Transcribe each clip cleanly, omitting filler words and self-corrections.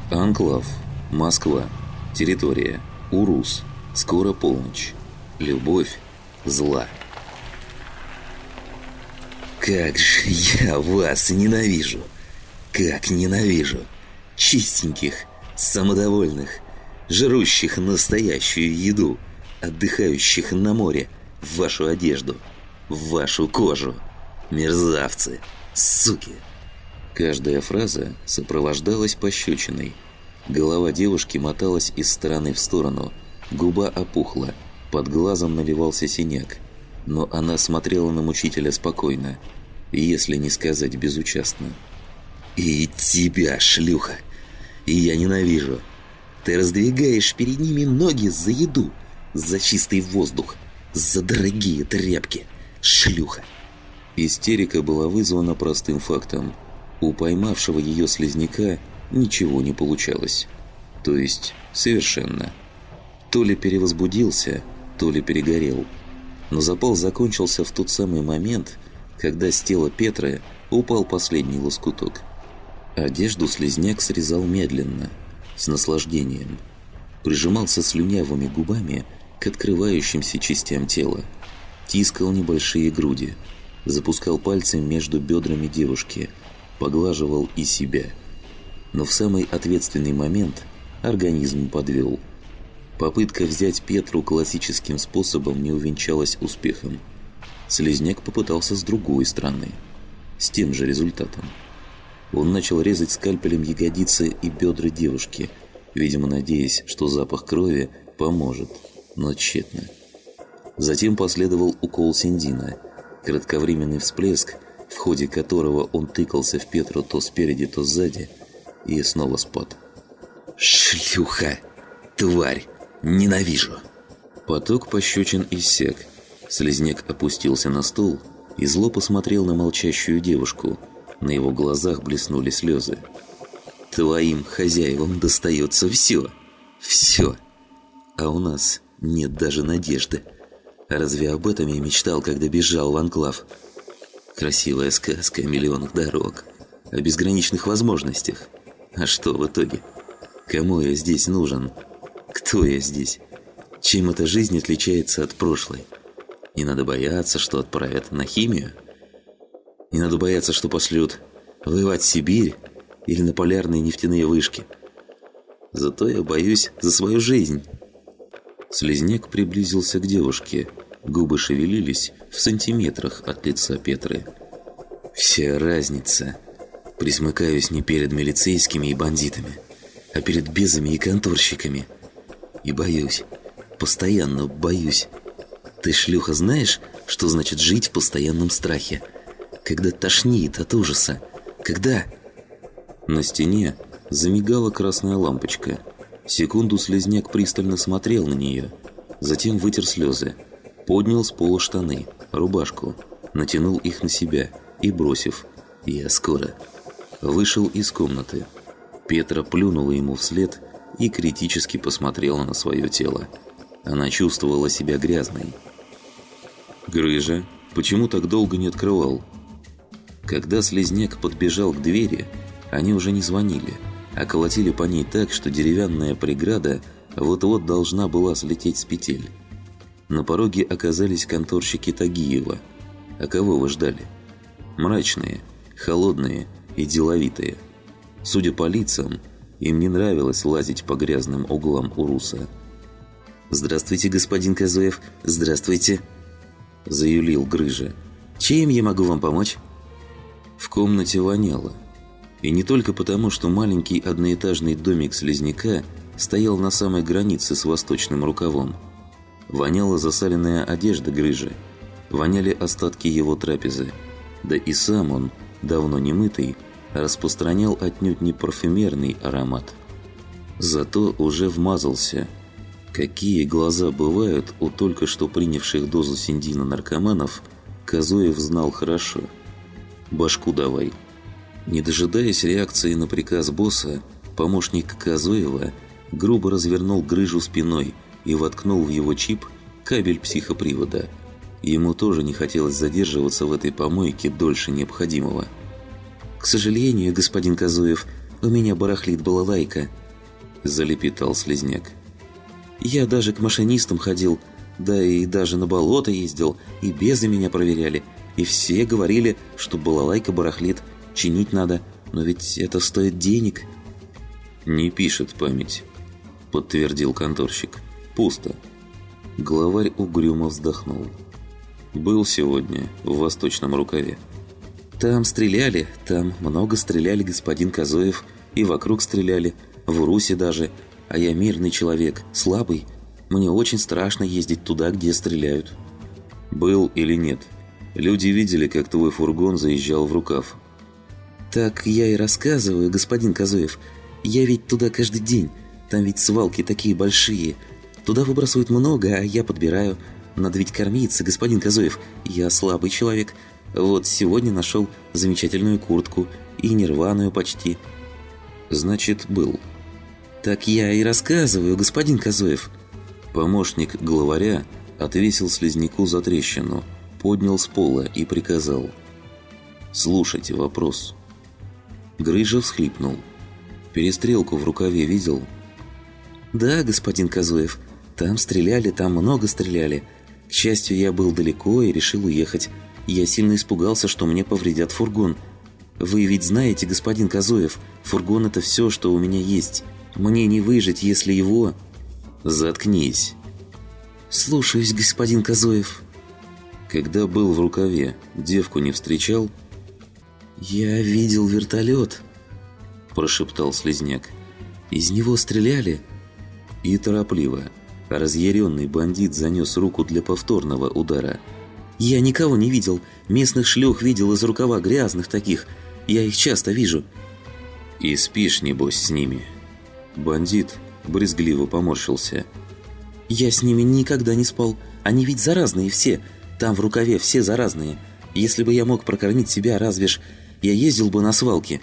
Анклав. Москва. Территория. Урус. Скоро полночь. Любовь. Зла. Как же я вас ненавижу! Как ненавижу! Чистеньких, самодовольных, жрущих настоящую еду, отдыхающих на море, в вашу одежду, в вашу кожу. Мерзавцы! Суки! Каждая фраза сопровождалась пощечиной. Голова девушки моталась из стороны в сторону, губа опухла, под глазом наливался синяк. Но она смотрела на мучителя спокойно, если не сказать безучастно. «И тебя, шлюха! И я ненавижу! Ты раздвигаешь перед ними ноги за еду, за чистый воздух, за дорогие тряпки! Шлюха!» Истерика была вызвана простым фактом. У поймавшего ее слизняка ничего не получалось. То есть, совершенно. То ли перевозбудился, то ли перегорел. Но запал закончился в тот самый момент, когда с тела Петры упал последний лоскуток. Одежду слизняк срезал медленно, с наслаждением. Прижимался слюнявыми губами к открывающимся частям тела. Тискал небольшие груди. Запускал пальцы между бедрами девушки. Поглаживал и себя. Но в самый ответственный момент организм подвел. Попытка взять Петру классическим способом не увенчалась успехом. Слизняк попытался с другой стороны. С тем же результатом. Он начал резать скальпелем ягодицы и бедра девушки, видимо, надеясь, что запах крови поможет, но тщетно. Затем последовал укол синдина, кратковременный всплеск, в ходе которого он тыкался в Петру то спереди, то сзади, и снова спад. «Шлюха! Тварь! Ненавижу!» Поток пощечин иссяк. Слизняк опустился на стул и зло посмотрел на молчащую девушку. На его глазах блеснули слезы. «Твоим хозяевам достается все! Все! А у нас нет даже надежды. Разве об этом я мечтал, когда бежал в Анклав? Красивая сказка о миллионах дорог, о безграничных возможностях. А что в итоге? Кому я здесь нужен? Кто я здесь? Чем эта жизнь отличается от прошлой? Не надо бояться, что отправят на химию? Не надо бояться, что пошлют воевать в Сибирь или на полярные нефтяные вышки. Зато я боюсь за свою жизнь». Слизняк приблизился к девушке. Губы шевелились в сантиметрах от лица Петры. «Вся разница. Присмыкаюсь не перед милицейскими и бандитами, а перед безами и конторщиками. И боюсь. Постоянно боюсь. Ты, шлюха, знаешь, что значит жить в постоянном страхе? Когда тошнит от ужаса. Когда...» На стене замигала красная лампочка. Секунду слизняк пристально смотрел на нее. Затем вытер слезы. Поднял с пола штаны, рубашку. Натянул их на себя и, бросив «Я скоро», вышел из комнаты. Петра плюнула ему вслед и критически посмотрела на свое тело. Она чувствовала себя грязной. «Грыжа, почему так долго не открывал?» Когда слизняк подбежал к двери, они уже не звонили, а колотили по ней так, что деревянная преграда вот-вот должна была слететь с петель. На пороге оказались конторщики Тагиева. А кого вы ждали? Мрачные, холодные и деловитые. Судя по лицам, им не нравилось лазить по грязным углам Уруса. «Здравствуйте, господин Козоев, здравствуйте!» Заюлил Грыжа. «Чем я могу вам помочь?» В комнате воняло. И не только потому, что маленький одноэтажный домик слизняка стоял на самой границе с восточным рукавом. Воняла засаленная одежда Грыжи. Воняли остатки его трапезы. Да и сам он, давно не мытый, распространял отнюдь не парфюмерный аромат. Зато уже вмазался. Какие глаза бывают у только что принявших дозу синдина наркоманов, Козоев знал хорошо. «Башку давай». Не дожидаясь реакции на приказ босса, помощник Козоева грубо развернул Грыжу спиной и воткнул в его чип кабель психопривода. Ему тоже не хотелось задерживаться в этой помойке дольше необходимого. «К сожалению, господин Козоев, у меня барахлит балалайка», – залепетал слизняк. «Я даже к машинистам ходил, да и даже на болото ездил, и безы меня проверяли, и все говорили, что балалайка барахлит, чинить надо, но ведь это стоит денег». «Не пишет память», – подтвердил конторщик. «Пусто». Главарь угрюмо вздохнул. «Был сегодня в Восточном Рукаве». «Там стреляли, там много стреляли, господин Козоев, и вокруг стреляли, в Урусе даже, а я мирный человек, слабый, мне очень страшно ездить туда, где стреляют». «Был или нет? Люди видели, как твой фургон заезжал в Рукав». «Так я и рассказываю, господин Козоев, я ведь туда каждый день, там ведь свалки такие большие, туда выбрасывают много, а я подбираю, надо ведь кормиться, господин Козоев, я слабый человек». Вот сегодня нашел замечательную куртку, и нерваную почти. Значит, был. Так я и рассказываю, господин Козоев. Помощник главаря отвесил слизняку затрещину, поднял с пола и приказал: «Слушайте вопрос». Грыжа всхлипнул. «Перестрелку в Рукаве видел?» «Да, господин Козоев, там стреляли, там много стреляли. К счастью, я был далеко и решил уехать. Я сильно испугался, что мне повредят фургон. Вы ведь знаете, господин Козоев, фургон – это все, что у меня есть. Мне не выжить, если его...» «Заткнись!» «Слушаюсь, господин Козоев». «Когда был в Рукаве, девку не встречал?» «Я видел вертолет», – прошептал слизняк. «Из него стреляли». И торопливо разъяренный бандит занес руку для повторного удара. «Я никого не видел. Местных шлюх видел из Рукава, грязных таких. Я их часто вижу». «И спишь, небось, с ними?» Бандит брезгливо поморщился. «Я с ними никогда не спал. Они ведь заразные все. Там в Рукаве все заразные. Если бы я мог прокормить себя, разве ж я ездил бы на свалки».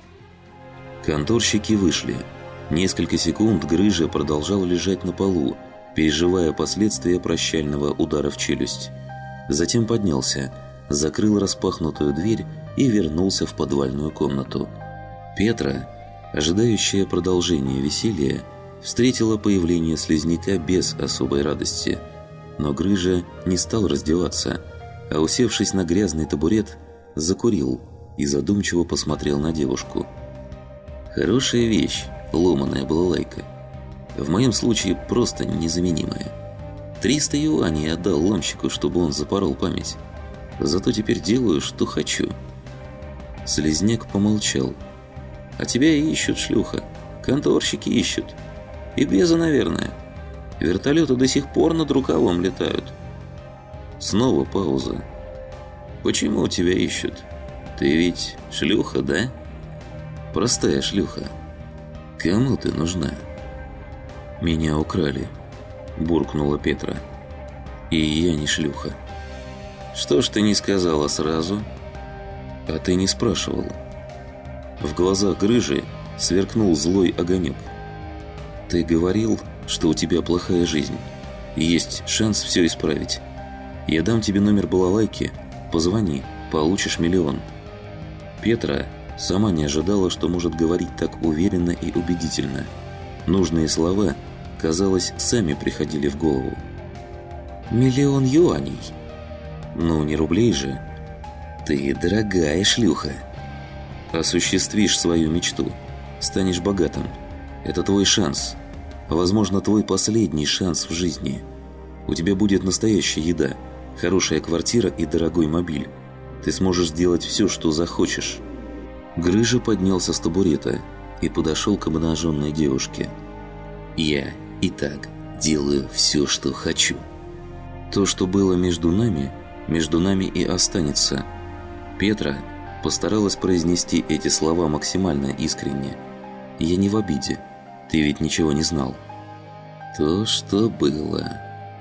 Конторщики вышли. Несколько секунд Грыжа продолжал лежать на полу, переживая последствия прощального удара в челюсть. Затем поднялся, закрыл распахнутую дверь и вернулся в подвальную комнату. Петра, ожидающая продолжения веселья, встретила появление слизняка без особой радости. Но Грыжа не стал раздеваться, а, усевшись на грязный табурет, закурил и задумчиво посмотрел на девушку. «Хорошая вещь, ломаная балалайка. В моем случае просто незаменимая. 300 юаней отдал ломщику, чтобы он запорол память. Зато теперь делаю, что хочу». Слизняк помолчал. «А тебя ищут, шлюха. Конторщики ищут. И беза, наверное. Вертолеты до сих пор над Рукавом летают». Снова пауза. «Почему тебя ищут? Ты ведь шлюха, да? Простая шлюха. Кому ты нужна?» «Меня украли», – буркнула Петра. «И я не шлюха». «Что ж ты не сказала сразу?» «А ты не спрашивал». В глазах Грыжи сверкнул злой огонек. «Ты говорил, что у тебя плохая жизнь. Есть шанс все исправить. Я дам тебе номер балалайки. Позвони, получишь 1 000 000». Петра сама не ожидала, что может говорить так уверенно и убедительно. Нужные слова, казалось, сами приходили в голову. 1 000 000 юаней? Ну, не рублей же. Ты дорогая шлюха. Осуществишь свою мечту. Станешь богатым. Это твой шанс. Возможно, твой последний шанс в жизни. У тебя будет настоящая еда, хорошая квартира и дорогой мобиль. Ты сможешь сделать все, что захочешь. Грыжа поднялся с табурета и подошел к обнаженной девушке. «Я и так делаю все, что хочу. То, что было между нами и останется». Петра постаралась произнести эти слова максимально искренне. «Я не в обиде. Ты ведь ничего не знал». То, что было.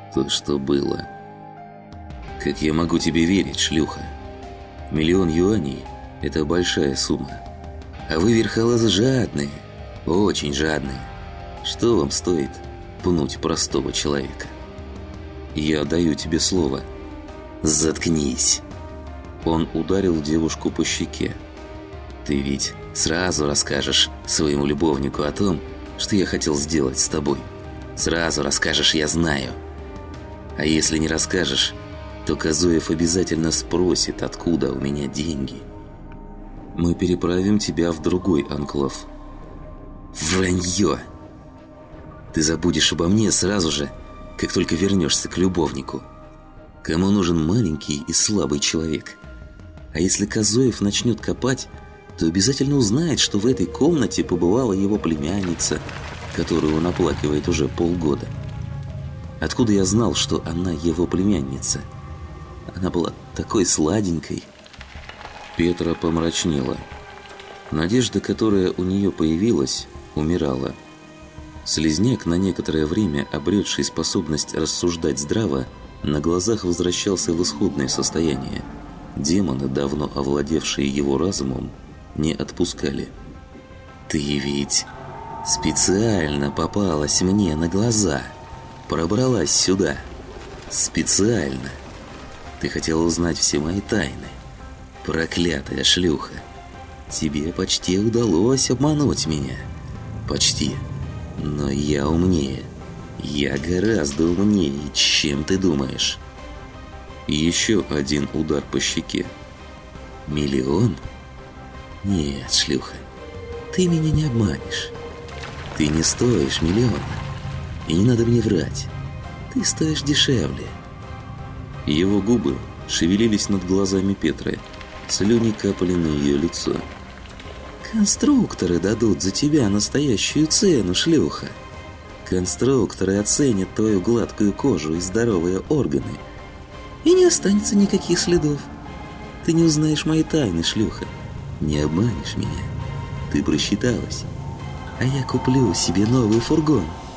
Как я могу тебе верить, шлюха? 1 000 000 юаней – это большая сумма. А вы, верхолазы, жадные, очень жадные. Что вам стоит пнуть простого человека? Я даю тебе слово. Заткнись. Он ударил девушку по щеке. Ты ведь Сразу расскажешь своему любовнику о том, что я хотел сделать с тобой. Сразу расскажешь «я знаю». А если не расскажешь, то Козоев обязательно спросит, откуда у меня деньги. Мы переправим тебя в другой анклав. Вранье! Ты забудешь обо мне сразу же, как только вернешься к любовнику. Кому нужен маленький и слабый человек? А если Козоев начнет копать, то обязательно узнает, что в этой комнате побывала его племянница, которую он оплакивает уже полгода. Откуда я знал, что она его племянница? Она была такой сладенькой. Петра помрачнела. Надежда, которая у нее появилась, умирала. Слизняк, на некоторое время обретший способность рассуждать здраво, на глазах возвращался в исходное состояние. Демоны, давно овладевшие его разумом, не отпускали. «Ты ведь специально попалась мне на глаза, пробралась сюда. Специально. Ты хотела узнать все мои тайны. Проклятая шлюха. Тебе почти удалось обмануть меня. Почти. Но я умнее. Я гораздо умнее, чем ты думаешь». И еще один удар по щеке. «Миллион? Нет, шлюха, ты меня не обманешь. Ты не стоишь миллиона. И не надо мне врать. Ты стоишь дешевле». Его губы шевелились над глазами Петры. Слюни капали на ее лицо. «Конструкторы дадут за тебя настоящую цену, шлюха. Конструкторы оценят твою гладкую кожу и здоровые органы. И не останется никаких следов. Ты не узнаешь мои тайны, шлюха. Не обманешь меня. Ты просчиталась. А я куплю себе новый фургон.